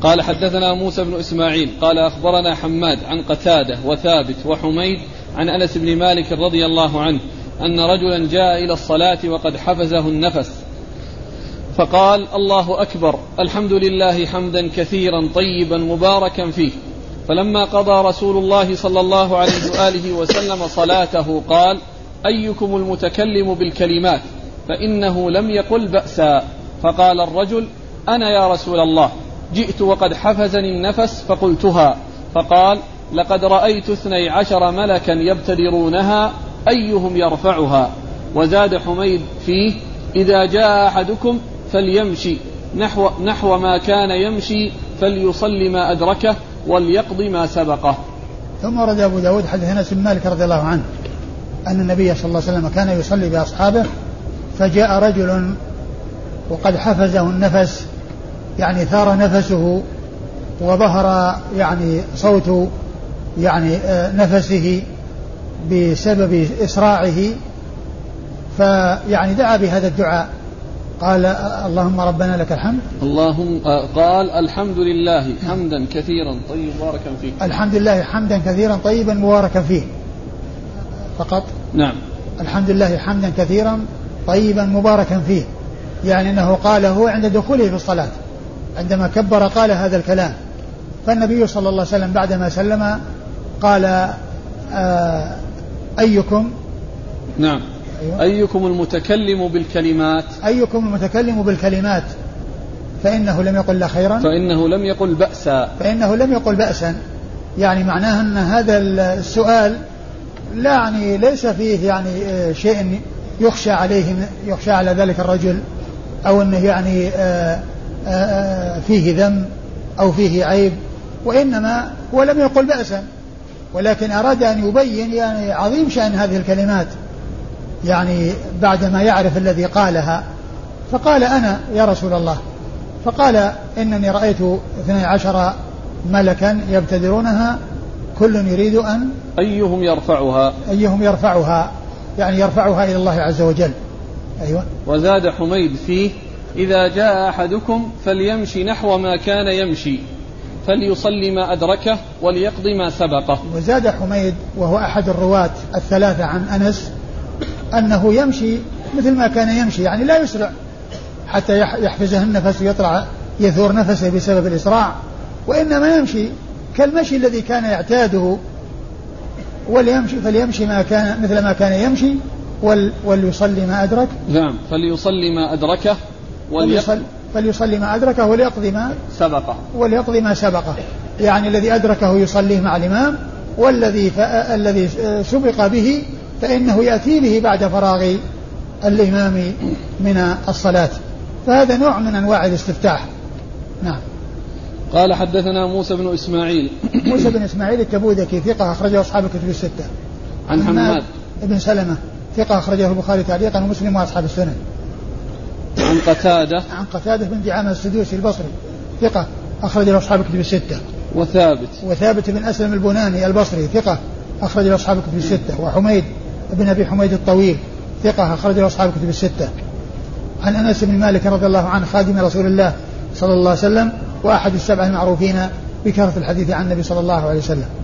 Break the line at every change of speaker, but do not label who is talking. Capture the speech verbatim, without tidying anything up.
قال حدثنا موسى بن إسماعيل قال أخبرنا حماد عن قتادة وثابت وحميد عن أنس بن مالك رضي الله عنه أن رجلا جاء إلى الصلاة وقد حفزه النفس فقال الله أكبر الحمد لله حمدا كثيرا طيبا مباركا فيه. فلما قضى رسول الله صلى الله عليه وآله وسلم صلاته قال أيكم المتكلم بالكلمات فإنه لم يقل بأسا. فقال الرجل أنا يا رسول الله جئت وقد حفزني النفس فقلتها. فقال لقد رأيت اثني عشر ملكا يبتدرونها أيهم يرفعها. وزاد حميد فيه إذا جاء أحدكم فليمشي نحو, نحو ما كان يمشي فليصلي ما أدركه وليقضي ما سبقه.
ثم ورد أبو داود حديث أنس بن مالك رضي الله عنه أن النبي صلى الله عليه وسلم كان يصلي بأصحابه فجاء رجل وقد حفزه النفس يعني ثار نفسه وظهر يعني صوت يعني نفسه بسبب إسراعه فيعني دعا بهذا الدعاء قال اللهم ربنا لك الحمد
اللهم قال الحمد لله حمدا كثيرا طيبا مباركا فيه
الحمد لله حمدا كثيرا طيبا مباركا فيه فقط.
نعم
الحمد لله حمدا كثيرا طيبا مباركا فيه يعني أنه قاله عند دخوله في الصلاة عندما كبر قال هذا الكلام. فالنبي صلى الله عليه وسلم بعدما سلم قال آه أيكم
نعم أيوة. أيكم المتكلم بالكلمات
أيكم المتكلم بالكلمات فإنه لم يقل لا خيرا
فإنه لم يقل بأسا
فإنه لم يقل بأسا يعني معناه أن هذا السؤال لا يعني ليس فيه يعني شيء يخشى عليه يخشى على ذلك الرجل أو أنه يعني فيه ذم أو فيه عيب وإنما هو لم يقل بأسا ولكن أراد أن يبين يعني عظيم شأن هذه الكلمات يعني بعدما يعرف الذي قالها فقال أنا يا رسول الله فقال إنني رأيت اثني عشر ملكا يبتدرونها كل يريد أن
أيهم يرفعها
أيهم يرفعها يعني يرفعها إلى الله عز وجل. أيوة.
وزاد حميد فيه إذا جاء أحدكم فليمشي نحو ما كان يمشي فليصلي ما أدركه وليقضي ما سبقه.
وزاد حميد وهو أحد الرواة الثلاثة عن أنس أنه يمشي مثل ما كان يمشي يعني لا يسرع حتى يحفزه النفس ويطلع يثور نفسه بسبب الإسراع وإنما يمشي كالمشي الذي كان يعتاده وليمشي فليمشي ما كان مثل ما كان يمشي وليصلي ما أدرك.
نعم فليصلي ما أدركه
وليصلي فليصلي ما أدركه وليقضي ما
سبقه
وليقضي ما سبقه يعني الذي أدركه يصليه مع الإمام والذي الذي سبق به فإنه يأتي به بعد فراغ الإمام من الصلاة فهذا نوع من أنواع الاستفتاح. نعم.
قال حدثنا موسى بن إسماعيل
موسى بن إسماعيل التبوذكي ثقة أخرجه أصحاب الكتب الستة.
عن حماد
بن سلمة ثقة أخرجه البخاري تعليقا ومسلم وأصحاب السنن.
عن قتادة
عن قتادة بن دعامة السدوسي البصري ثقة أخرجه أصحاب الكتب الستة.
وثابت
وثابت بن أسلم البناني البصري ثقة أخرجه أصحاب الكتب الستة. وحميد بن أبي حميد الطويل ثقة أخرجه أصحاب الكتب الستة. عن أنس بن مالك رضي الله عنه خادم رسول الله صلى الله عليه وسلم وأحد السبعة المعروفين بكثرة الحديث عن النبي صلى الله عليه وسلم.